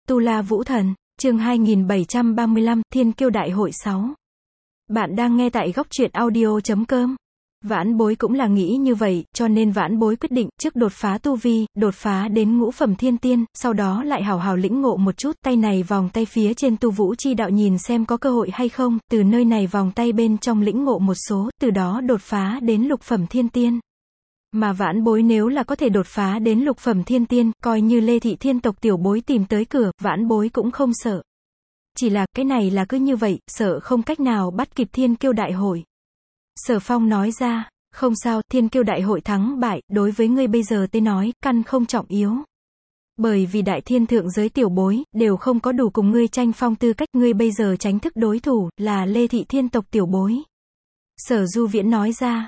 Tu La Vũ Thần, chương 2735, Thiên Kiêu Đại hội 6. Bạn đang nghe tại góc truyện audio.com. Vãn Bối cũng là nghĩ như vậy, cho nên Vãn Bối quyết định, trước đột phá tu vi, đột phá đến ngũ phẩm thiên tiên, sau đó lại hào hào lĩnh ngộ một chút, tay này vòng tay phía trên tu vũ chi đạo nhìn xem có cơ hội hay không, từ nơi này vòng tay bên trong lĩnh ngộ một số, từ đó đột phá đến lục phẩm thiên tiên. Mà Vãn Bối nếu là có thể đột phá đến lục phẩm thiên tiên, coi như Lê Thị Thiên tộc tiểu bối tìm tới cửa, Vãn Bối cũng không sợ. Chỉ là, cái này là cứ như vậy, sợ không cách nào bắt kịp Thiên Kiêu Đại hội. Sở Phong nói ra, không sao, Thiên Kiêu Đại hội thắng bại, đối với ngươi bây giờ tới nói, căn không trọng yếu. Bởi vì đại thiên thượng giới tiểu bối, đều không có đủ cùng ngươi tranh phong tư cách, ngươi bây giờ tránh thức đối thủ, là Lê Thị Thiên tộc tiểu bối. Sở Du Viễn nói ra,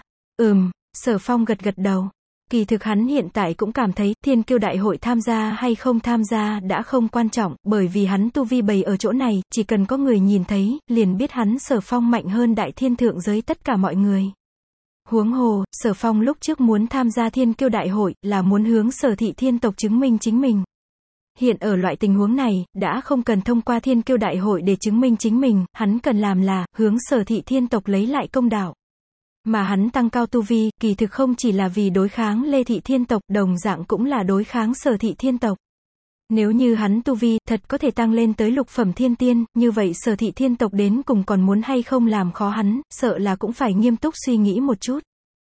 Sở Phong gật gật đầu. Kỳ thực hắn hiện tại cũng cảm thấy, Thiên Kiêu Đại hội tham gia hay không tham gia đã không quan trọng, bởi vì hắn tu vi bày ở chỗ này, chỉ cần có người nhìn thấy, liền biết hắn Sở Phong mạnh hơn đại thiên thượng giới tất cả mọi người. Huống hồ, Sở Phong lúc trước muốn tham gia Thiên Kiêu Đại hội, là muốn hướng Sở Thị Thiên tộc chứng minh chính mình. Hiện ở loại tình huống này, đã không cần thông qua Thiên Kiêu Đại hội để chứng minh chính mình, hắn cần làm là, hướng Sở Thị Thiên tộc lấy lại công đạo. Mà hắn tăng cao tu vi, kỳ thực không chỉ là vì đối kháng Lê Thị Thiên tộc, đồng dạng cũng là đối kháng Sở Thị Thiên tộc. Nếu như hắn tu vi, thật có thể tăng lên tới lục phẩm thiên tiên, như vậy Sở Thị Thiên tộc đến cùng còn muốn hay không làm khó hắn, sợ là cũng phải nghiêm túc suy nghĩ một chút.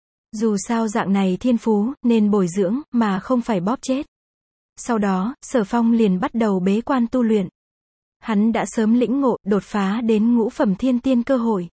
Dù sao dạng này thiên phú, nên bồi dưỡng, mà không phải bóp chết. Sau đó, Sở Phong liền bắt đầu bế quan tu luyện. Hắn đã sớm lĩnh ngộ, đột phá đến ngũ phẩm thiên tiên cơ hội.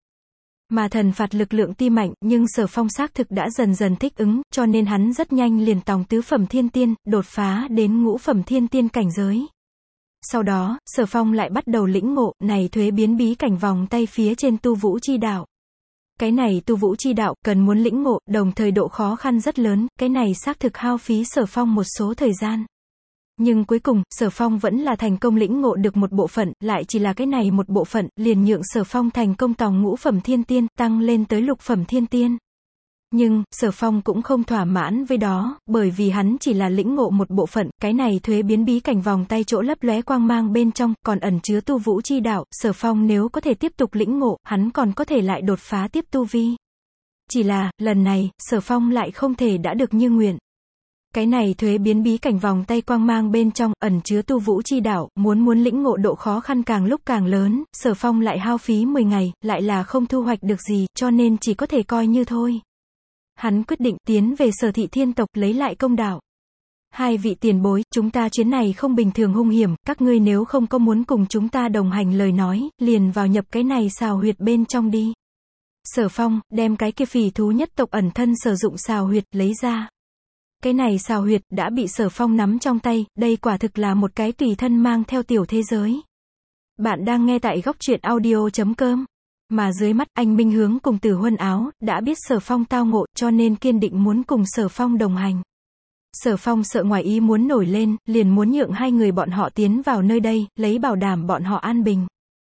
Mà thần phạt lực lượng ti mạnh, nhưng Sở Phong xác thực đã dần dần thích ứng, cho nên hắn rất nhanh liền tòng tứ phẩm thiên tiên, đột phá đến ngũ phẩm thiên tiên cảnh giới. Sau đó, Sở Phong lại bắt đầu lĩnh ngộ, này thuế biến bí cảnh vòng tay phía trên tu vũ chi đạo. Cái này tu vũ chi đạo, cần muốn lĩnh ngộ, đồng thời độ khó khăn rất lớn, cái này xác thực hao phí Sở Phong một số thời gian. Nhưng cuối cùng, Sở Phong vẫn là thành công lĩnh ngộ được một bộ phận, lại chỉ là cái này một bộ phận, liền nhượng Sở Phong thành công tòng ngũ phẩm thiên tiên, tăng lên tới lục phẩm thiên tiên. Nhưng, Sở Phong cũng không thỏa mãn với đó, bởi vì hắn chỉ là lĩnh ngộ một bộ phận, cái này thuế biến bí cảnh vòng tay chỗ lấp lóe quang mang bên trong, còn ẩn chứa tu vũ chi đạo, Sở Phong nếu có thể tiếp tục lĩnh ngộ, hắn còn có thể lại đột phá tiếp tu vi. Chỉ là, lần này, Sở Phong lại không thể đã được như nguyện. Cái này thuế biến bí cảnh vòng tay quang mang bên trong, ẩn chứa tu vũ chi đạo, muốn lĩnh ngộ độ khó khăn càng lúc càng lớn, Sở Phong lại hao phí 10 ngày, lại là không thu hoạch được gì, cho nên chỉ có thể coi như thôi. Hắn quyết định tiến về Sở Thị Thiên tộc lấy lại công đạo. Hai vị tiền bối, chúng ta chuyến này không bình thường hung hiểm, các ngươi nếu không có muốn cùng chúng ta đồng hành lời nói, liền vào nhập cái này xào huyệt bên trong đi. Sở Phong, đem cái kia phỉ thú nhất tộc ẩn thân sử dụng xào huyệt, lấy ra. Cái này xào huyệt, đã bị Sở Phong nắm trong tay, đây quả thực là một cái tùy thân mang theo tiểu thế giới. Bạn đang nghe tại góc truyện audio.com. Mà dưới mắt, anh Minh Hướng cùng Tử Huân Áo, đã biết Sở Phong tao ngộ, cho nên kiên định muốn cùng Sở Phong đồng hành. Sở Phong sợ ngoài ý muốn nổi lên, liền muốn nhượng hai người bọn họ tiến vào nơi đây, lấy bảo đảm bọn họ an bình.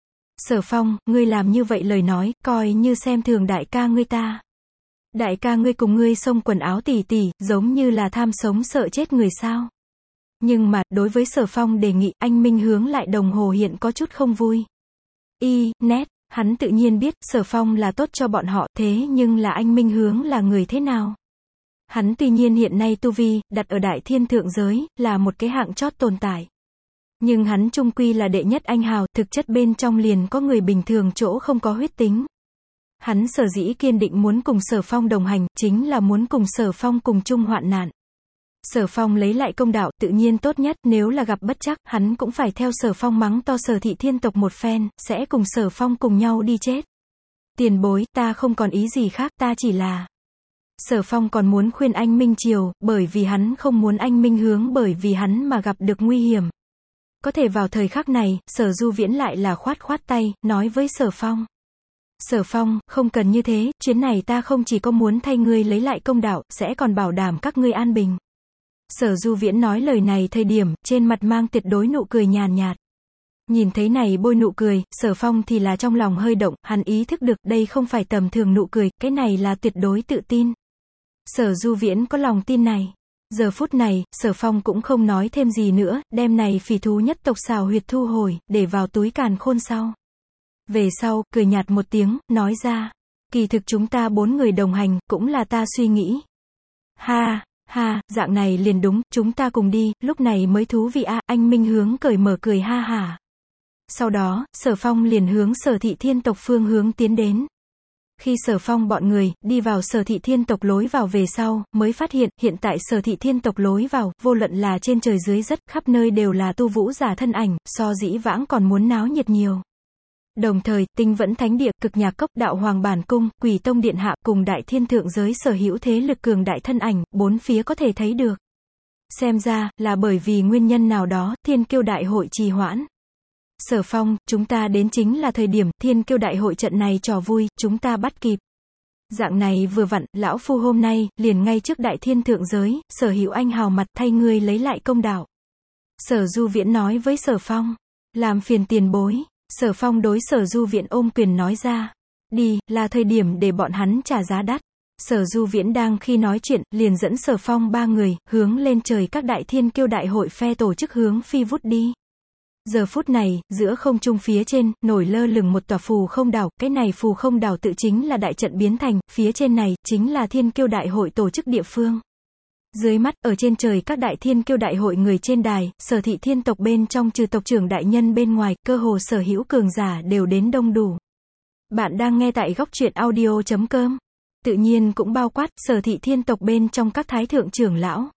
Sở Phong, ngươi làm như vậy lời nói, coi như xem thường đại ca ngươi ta. Đại ca ngươi cùng ngươi xông quần áo tỉ tỉ, giống như là tham sống sợ chết người sao. Nhưng mà, đối với Sở Phong đề nghị, anh Minh Hướng lại đồng hồ hiện có chút không vui. Nét, hắn tự nhiên biết, Sở Phong là tốt cho bọn họ, thế nhưng là anh Minh Hướng là người thế nào? Hắn tuy nhiên hiện nay tu vi, đặt ở đại thiên thượng giới, là một cái hạng chót tồn tại. Nhưng hắn chung quy là đệ nhất anh hào, thực chất bên trong liền có người bình thường chỗ không có huyết tính. Hắn sở dĩ kiên định muốn cùng Sở Phong đồng hành, chính là muốn cùng Sở Phong cùng chung hoạn nạn. Sở Phong lấy lại công đạo, tự nhiên tốt nhất, nếu là gặp bất trắc, hắn cũng phải theo Sở Phong mắng to Sở Thị Thiên tộc một phen, sẽ cùng Sở Phong cùng nhau đi chết. Tiền bối, ta không còn ý gì khác, ta chỉ là... Sở Phong còn muốn khuyên anh Minh Triều, bởi vì hắn không muốn anh Minh Hướng bởi vì hắn mà gặp được nguy hiểm. Có thể vào thời khắc này, Sở Du Viễn lại là khoát tay, nói với Sở Phong. Sở Phong, không cần như thế, chuyến này ta không chỉ có muốn thay ngươi lấy lại công đạo, sẽ còn bảo đảm các ngươi an bình. Sở Du Viễn nói lời này thời điểm, trên mặt mang tuyệt đối nụ cười nhàn nhạt. Nhìn thấy này bôi nụ cười, Sở Phong thì là trong lòng hơi động, hắn ý thức được đây không phải tầm thường nụ cười, cái này là tuyệt đối tự tin. Sở Du Viễn có lòng tin này. Giờ phút này, Sở Phong cũng không nói thêm gì nữa, đem này phỉ thú nhất tộc xào huyệt thu hồi, để vào túi càn khôn sau. Về sau, cười nhạt một tiếng, nói ra, kỳ thực chúng ta 4 người đồng hành, cũng là ta suy nghĩ. Ha, ha, dạng này liền đúng, chúng ta cùng đi, lúc này mới thú vị a. Anh Minh Hướng cởi mở cười ha hả. Sau đó, Sở Phong liền hướng Sở Thị Thiên tộc phương hướng tiến đến. Khi Sở Phong bọn người đi vào Sở Thị Thiên tộc lối vào về sau, mới phát hiện, hiện tại Sở Thị Thiên tộc lối vào, vô luận là trên trời dưới đất, khắp nơi đều là tu vũ giả thân ảnh, so dĩ vãng còn muốn náo nhiệt nhiều. Đồng thời, Tinh Vẫn Thánh Địa, Cực Nhạc Cốc, Đạo Hoàng Bản Cung, Quỷ Tông Điện Hạ cùng Đại Thiên Thượng giới sở hữu thế lực cường đại thân ảnh, bốn phía có thể thấy được. Xem ra, là bởi vì nguyên nhân nào đó, Thiên Kiêu Đại hội trì hoãn. Sở Phong, chúng ta đến chính là thời điểm, Thiên Kiêu Đại hội trận này trò vui, chúng ta bắt kịp. Dạng này vừa vặn, lão phu hôm nay, liền ngay trước Đại Thiên Thượng giới, sở hữu anh hào mặt thay ngươi lấy lại công đạo. Sở Du Viễn nói với Sở Phong, làm phiền tiền bối. Sở Phong đối Sở Du Viễn ôm quyền nói ra, đi, là thời điểm để bọn hắn trả giá đắt. Sở Du Viễn đang khi nói chuyện, liền dẫn Sở Phong 3 người, hướng lên trời các đại thiên kiêu đại hội phe tổ chức hướng phi vút đi. Giờ phút này, giữa không trung phía trên, nổi lơ lửng một tòa phù không đảo, cái này phù không đảo tự chính là đại trận biến thành, phía trên này, chính là thiên kiêu đại hội tổ chức địa phương. Dưới mắt, ở trên trời các đại thiên kiêu đại hội người trên đài, Sở Thị Thiên tộc bên trong trừ tộc trưởng đại nhân bên ngoài, cơ hồ sở hữu cường giả đều đến đông đủ. Bạn đang nghe tại góc truyện audio.com. Tự nhiên cũng bao quát, Sở Thị Thiên tộc bên trong các thái thượng trưởng lão.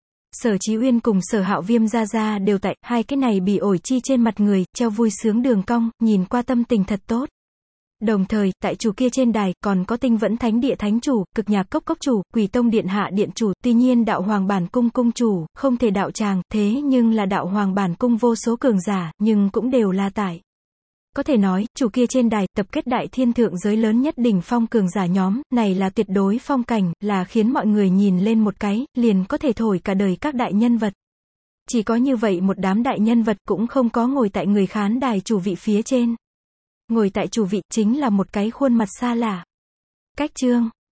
Sở Chí Uyên cùng Sở Hạo Viêm gia đều tại, hai cái này bị ổi chi trên mặt người, treo vui sướng đường cong, nhìn qua tâm tình thật tốt. Đồng thời, tại chủ kia trên đài, còn có Tinh Vẫn Thánh Địa thánh chủ, Cực Nhạc Cốc cốc chủ, Quỷ Tông Điện Hạ điện chủ, tuy nhiên Đạo Hoàng Bản Cung cung chủ, không thể đạo tràng, thế nhưng là Đạo Hoàng Bản Cung vô số cường giả, nhưng cũng đều là tại. Có thể nói, chủ kia trên đài, tập kết đại thiên thượng giới lớn nhất đỉnh phong cường giả nhóm, này là tuyệt đối phong cảnh, là khiến mọi người nhìn lên một cái, liền có thể thổi cả đời các đại nhân vật. Chỉ có như vậy một đám đại nhân vật cũng không có ngồi tại người khán đài chủ vị phía trên. Ngồi tại chủ vị chính là một cái khuôn mặt xa lạ. Cách chương